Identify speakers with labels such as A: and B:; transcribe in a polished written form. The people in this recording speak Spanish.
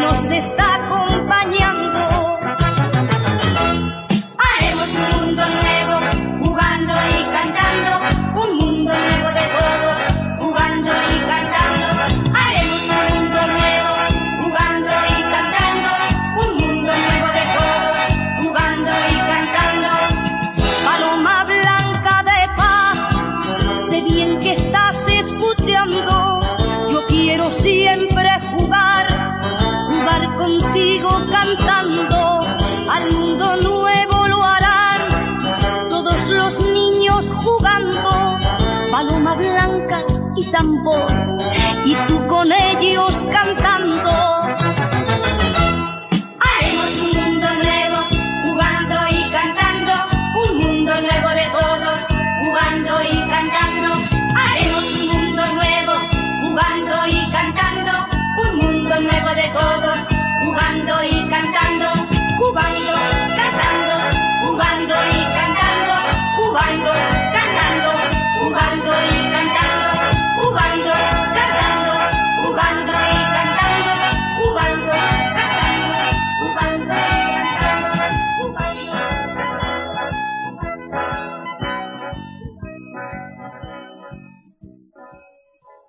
A: nos está acompañando. Haremos un mundo nuevo, jugando y cantando, un mundo nuevo de todos, jugando y cantando. Haremos un mundo nuevo, jugando y cantando, un mundo nuevo de todos, jugando y cantando. Paloma blanca de paz, sé bien que estás escuchando. Yo quiero siempre jugar contigo cantando. Al mundo nuevo lo harán todos los niños jugando. Paloma blanca y tambor, y tú con ellos cantando. Haremos un mundo nuevo, jugando y cantando, un mundo nuevo de todos, jugando y cantando. Haremos un mundo nuevo, jugando y cantando, un mundo nuevo de todos, jugando y cantando, jugando, cantando, jugando y cantando, jugando, cantando, jugando y cantando, jugando, cantando, jugando y cantando, jugando, cantando, jugando y cantando, jugando, cantando.